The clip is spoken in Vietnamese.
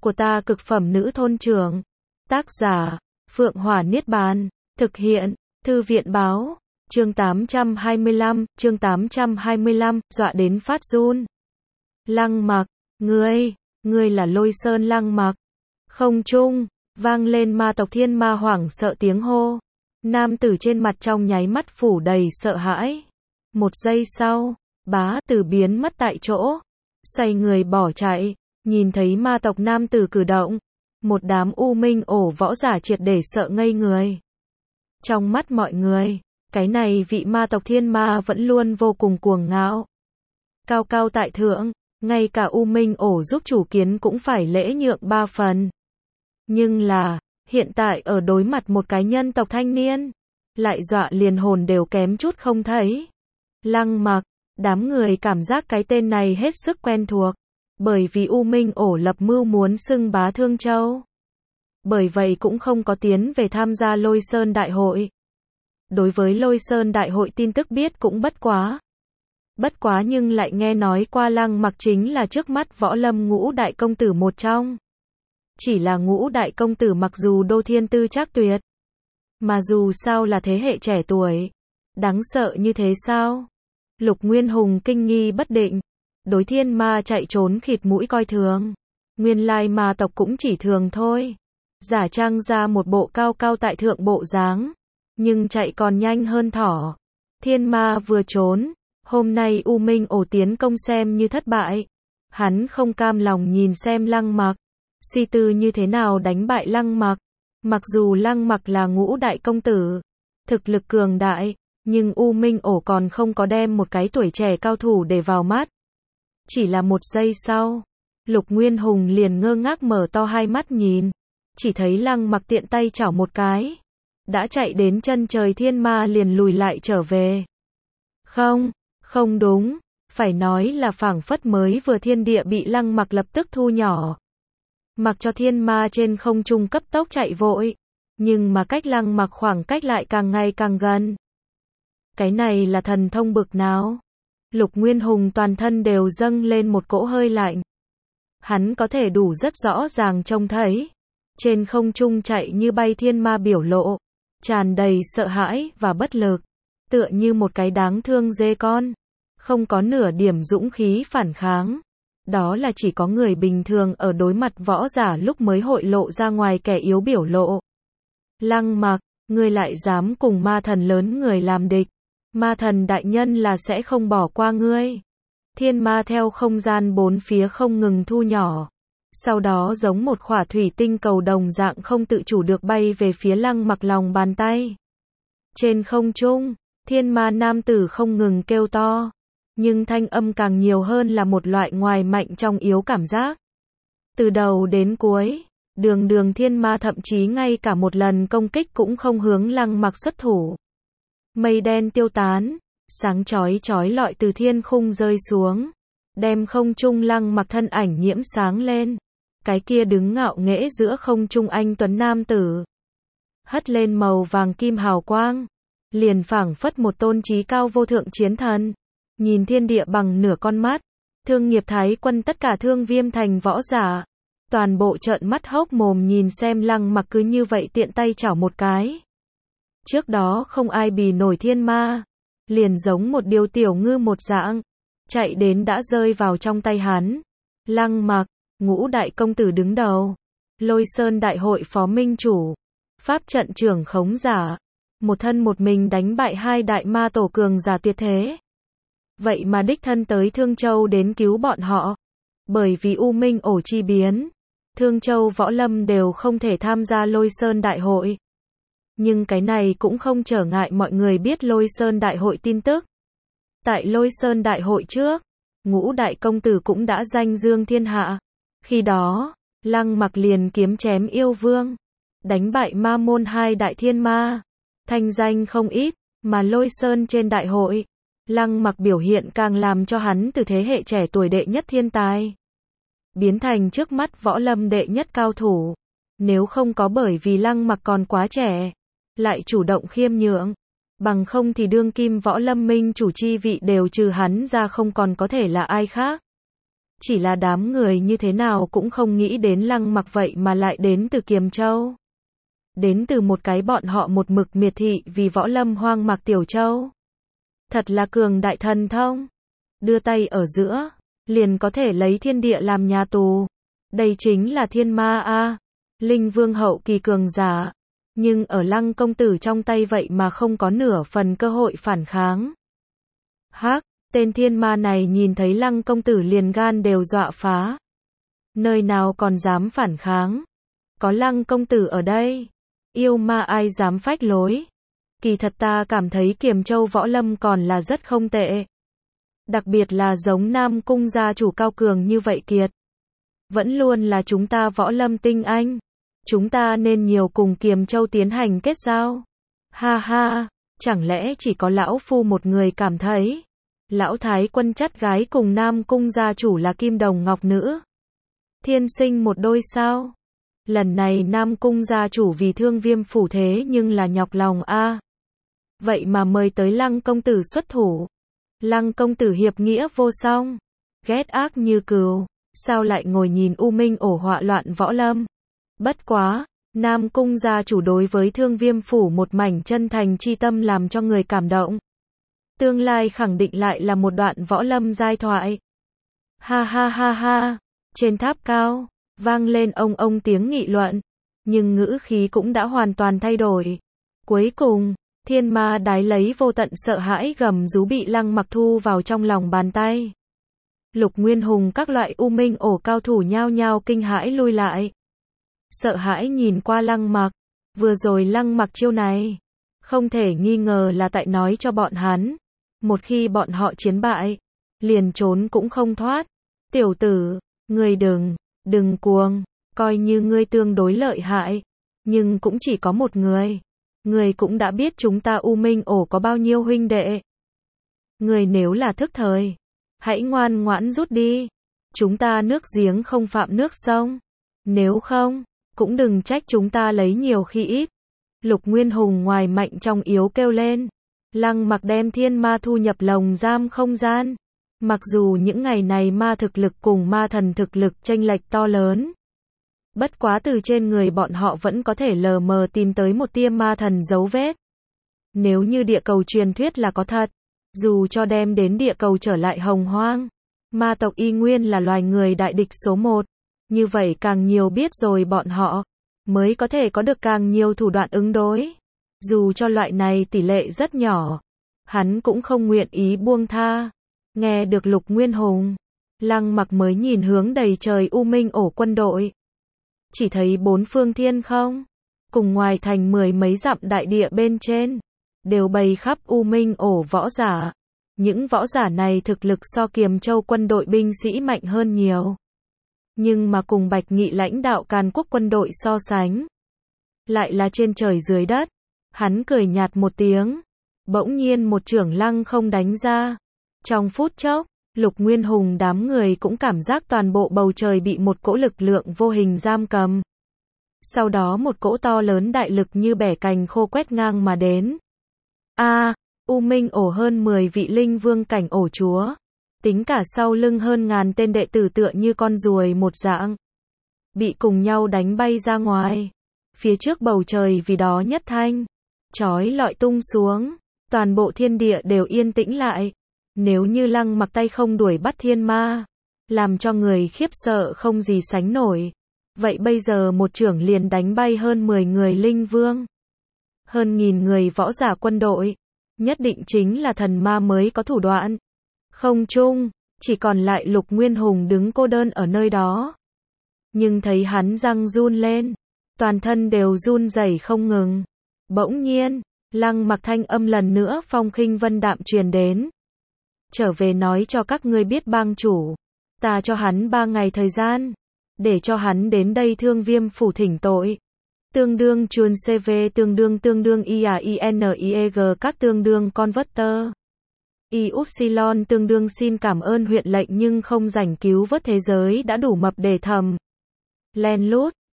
của ta cực phẩm nữ thôn trưởng. Tác giả, Phượng Hỏa Niết Bàn. Thực hiện, Thư viện báo. Chương 825, dọa đến phát run. Lăng Mặc, ngươi là Lôi Sơn Lăng Mặc. Không trung, vang lên ma tộc thiên ma hoảng sợ tiếng hô. Nam tử trên mặt trong nháy mắt phủ đầy sợ hãi. Một giây sau, bá tử biến mất tại chỗ. Xoay người bỏ chạy, nhìn thấy ma tộc nam tử cử động. Một đám u minh ổ võ giả triệt để sợ ngây người. Trong mắt mọi người, cái này vị ma tộc thiên ma vẫn luôn vô cùng cuồng ngạo. Cao cao tại thượng, ngay cả u minh ổ giúp chủ kiến cũng phải lễ nhượng 3 phần. Nhưng là, hiện tại ở đối mặt một cái nhân tộc thanh niên, lại dọa liền hồn đều kém chút không thấy. Lăng Mặc, đám người cảm giác cái tên này hết sức quen thuộc, bởi vì U Minh ổ lập mưu muốn xưng bá Thương Châu. Bởi vậy cũng không có tiến về tham gia Lôi Sơn Đại hội. Đối với Lôi Sơn Đại hội tin tức biết cũng bất quá. Bất quá nhưng lại nghe nói qua Lăng Mặc chính là trước mắt võ lâm ngũ đại công tử một trong. Chỉ là ngũ đại công tử mặc dù đô thiên tư trác tuyệt, mà dù sao là thế hệ trẻ tuổi. Đáng sợ như thế sao? Lục Nguyên Hùng kinh nghi bất định. Đối thiên ma chạy trốn khịt mũi coi thường. Nguyên lai ma tộc cũng chỉ thường thôi. Giả trang ra một bộ cao cao tại thượng bộ dáng. Nhưng chạy còn nhanh hơn thỏ. Thiên ma vừa trốn. Hôm nay U Minh ổ tiến công xem như thất bại. Hắn không cam lòng nhìn xem Lăng Mặc. Suy tư như thế nào đánh bại Lăng Mặc. Mặc dù Lăng Mặc là ngũ đại công tử. Thực lực cường đại. Nhưng U Minh ổ còn không có đem một cái tuổi trẻ cao thủ để vào mắt. Chỉ là một giây sau. Lục Nguyên Hùng liền ngơ ngác mở to hai mắt nhìn. Chỉ thấy Lăng Mặc tiện tay chảo một cái. Đã chạy đến chân trời thiên ma liền lùi lại trở về. Không đúng. Phải nói là phảng phất mới vừa thiên địa bị Lăng Mặc lập tức thu nhỏ. Mặc cho thiên ma trên không trung cấp tốc chạy vội. Nhưng mà cách Lăng Mặc khoảng cách lại càng ngày càng gần. Cái này là thần thông bực nào? Lục Nguyên Hùng toàn thân đều dâng lên một cỗ hơi lạnh. Hắn có thể đủ rất rõ ràng trông thấy. Trên không trung chạy như bay thiên ma biểu lộ. Tràn đầy sợ hãi và bất lực. Tựa như một cái đáng thương dê con. Không có nửa điểm dũng khí phản kháng. Đó là chỉ có người bình thường ở đối mặt võ giả lúc mới hội lộ ra ngoài kẻ yếu biểu lộ. Lăng Mặc, ngươi lại dám cùng ma thần lớn người làm địch. Ma thần đại nhân là sẽ không bỏ qua ngươi. Thiên ma theo không gian bốn phía không ngừng thu nhỏ. Sau đó giống một khỏa thủy tinh cầu đồng dạng không tự chủ được bay về phía Lăng Mặc lòng bàn tay. Trên không trung, thiên ma nam tử không ngừng kêu to. Nhưng thanh âm càng nhiều hơn là một loại ngoài mạnh trong yếu cảm giác. Từ đầu đến cuối, đường thiên ma thậm chí ngay cả một lần công kích cũng không hướng Lăng Mặc xuất thủ. Mây đen tiêu tán, sáng chói chói lọi từ thiên khung rơi xuống, đem không trung Lăng Mặc thân ảnh nhiễm sáng lên. Cái kia đứng ngạo nghễ giữa không trung anh tuấn nam tử, hất lên màu vàng kim hào quang, liền phảng phất một tôn trí cao vô thượng chiến thần, nhìn thiên địa bằng nửa con mắt. Thương Nghiệp Thái Quân tất cả Thương Viêm thành võ giả, toàn bộ trợn mắt hốc mồm nhìn xem Lăng Mặc cứ như vậy tiện tay chảo một cái. Trước đó không ai bì nổi thiên ma, liền giống một điều tiểu ngư một dạng, chạy đến đã rơi vào trong tay hắn. Lăng Mặc, ngũ đại công tử đứng đầu, Lôi Sơn Đại hội phó minh chủ, pháp trận trưởng khống giả, một thân một mình đánh bại hai đại ma tổ cường giả tuyệt thế. Vậy mà đích thân tới Thương Châu đến cứu bọn họ. Bởi vì U Minh ổ chi biến, Thương Châu võ lâm đều không thể tham gia Lôi Sơn Đại hội. Nhưng cái này cũng không trở ngại mọi người biết Lôi Sơn Đại hội tin tức. Tại Lôi Sơn Đại hội trước, ngũ đại công tử cũng đã danh dương thiên hạ. Khi đó, Lăng Mặc liền kiếm chém yêu vương, đánh bại ma môn hai đại thiên ma, thanh danh không ít. Mà Lôi Sơn trên đại hội, Lăng Mặc biểu hiện càng làm cho hắn từ thế hệ trẻ tuổi đệ nhất thiên tài, biến thành trước mắt võ lâm đệ nhất cao thủ. Nếu không có bởi vì Lăng Mặc còn quá trẻ, lại chủ động khiêm nhượng, bằng không thì đương kim võ lâm minh chủ chi vị đều trừ hắn ra không còn có thể là ai khác. Chỉ là đám người như thế nào cũng không nghĩ đến Lăng Mặc vậy mà lại đến từ Kiềm Châu. Đến từ một cái bọn họ một mực miệt thị vì võ lâm hoang mạc Tiểu Châu. Thật là cường đại thần thông. Đưa tay ở giữa, liền có thể lấy thiên địa làm nhà tù. Đây chính là thiên ma a, linh vương hậu kỳ cường giả. Nhưng ở Lăng công tử trong tay vậy mà không có nửa phần cơ hội phản kháng. Hắc, tên thiên ma này nhìn thấy Lăng công tử liền gan đều dọa phá. Nơi nào còn dám phản kháng. Có Lăng công tử ở đây. Yêu ma ai dám phách lối. Kỳ thật ta cảm thấy Kiềm Châu võ lâm còn là rất không tệ. Đặc biệt là giống Nam Cung gia chủ cao cường như vậy kiệt. Vẫn luôn là chúng ta võ lâm tinh anh. Chúng ta nên nhiều cùng Kiềm Châu tiến hành kết giao. Ha ha, chẳng lẽ chỉ có lão phu một người cảm thấy. Lão thái quân chắt gái cùng Nam Cung gia chủ là kim đồng ngọc nữ. Thiên sinh một đôi sao. Lần này Nam Cung gia chủ vì thương Viêm phủ thế nhưng là nhọc lòng a. Vậy mà mời tới Lăng công tử xuất thủ. Lăng công tử hiệp nghĩa vô song. Ghét ác như cừu. Sao lại ngồi nhìn U Minh ổ họa loạn võ lâm. Bất quá, Nam Cung gia chủ đối với thương Viêm phủ một mảnh chân thành chi tâm làm cho người cảm động. Tương lai khẳng định lại là một đoạn võ lâm giai thoại. Ha ha ha ha. Trên tháp cao, vang lên ông tiếng nghị luận. Nhưng ngữ khí cũng đã hoàn toàn thay đổi. Cuối cùng, thiên ma đái lấy vô tận sợ hãi gầm rú bị Lăng Mặc thu vào trong lòng bàn tay. Lục Nguyên Hùng các loại U Minh ổ cao thủ nhao nhao kinh hãi lui lại. Sợ hãi nhìn qua Lăng Mặc. Vừa rồi Lăng Mặc chiêu này, không thể nghi ngờ là tại nói cho bọn hắn. Một khi bọn họ chiến bại, liền trốn cũng không thoát. Tiểu tử, ngươi đừng cuồng, coi như ngươi tương đối lợi hại. Nhưng cũng chỉ có một người. Ngươi cũng đã biết chúng ta U Minh ổ có bao nhiêu huynh đệ. Ngươi nếu là thức thời, hãy ngoan ngoãn rút đi. Chúng ta nước giếng không phạm nước sông. Nếu không, cũng đừng trách chúng ta lấy nhiều khi ít. Lục Nguyên Hùng ngoài mạnh trong yếu kêu lên. Lăng Mặc đem thiên ma thu nhập lồng giam không gian. Mặc dù những ngày này ma thực lực cùng ma thần thực lực chênh lệch to lớn. Bất quá từ trên người bọn họ vẫn có thể lờ mờ tìm tới một tia ma thần dấu vết. Nếu như địa cầu truyền thuyết là có thật, dù cho đem đến địa cầu trở lại hồng hoang, ma tộc y nguyên là loài người đại địch số 1. Như vậy càng nhiều biết rồi bọn họ, mới có thể có được càng nhiều thủ đoạn ứng đối. Dù cho loại này tỷ lệ rất nhỏ, hắn cũng không nguyện ý buông tha. Nghe được Lục Nguyên Hùng, Lăng Mặc mới nhìn hướng đầy trời U Minh ổ quân đội. Chỉ thấy bốn phương thiên không, cùng ngoài thành 10 mấy dặm đại địa bên trên, đều bày khắp U Minh ổ võ giả. Những võ giả này thực lực so Kiềm Châu quân đội binh sĩ mạnh hơn nhiều. Nhưng mà cùng Bạch Nghị lãnh đạo Càn Quốc quân đội so sánh, lại là trên trời dưới đất. Hắn cười nhạt một tiếng, bỗng nhiên một chưởng lăng không đánh ra. Trong phút chốc, Lục Nguyên Hùng đám người cũng cảm giác toàn bộ bầu trời bị một cỗ lực lượng vô hình giam cầm. Sau đó một cỗ to lớn đại lực như bẻ cành khô quét ngang mà đến. U Minh ổ hơn 10 vị linh vương cảnh ổ chúa. Tính cả sau lưng hơn ngàn tên đệ tử tựa như con ruồi một dạng. Bị cùng nhau đánh bay ra ngoài. Phía trước bầu trời vì đó nhất thanh. Chói lọi tung xuống. Toàn bộ thiên địa đều yên tĩnh lại. Nếu như Lăng Mặc tay không đuổi bắt thiên ma, làm cho người khiếp sợ không gì sánh nổi. Vậy bây giờ một chưởng liền đánh bay hơn 10 người linh vương. Hơn nghìn người võ giả quân đội. Nhất định chính là thần ma mới có thủ đoạn. Không chung, chỉ còn lại Lục Nguyên Hùng đứng cô đơn ở nơi đó. Nhưng thấy hắn răng run lên, toàn thân đều run rẩy không ngừng. Bỗng nhiên, Lăng Mặc thanh âm lần nữa phong khinh vân đạm truyền đến. Trở về nói cho các ngươi biết bang chủ, ta cho hắn 3 ngày thời gian, để cho hắn đến đây thương Viêm phủ thỉnh tội. Tương đương chuồn CV tương đương IAINIEG các tương đương converter. Upsilon tương đương xin cảm ơn huyện lệnh nhưng không rảnh cứu vớt thế giới đã đủ mập để thầm. Len lút,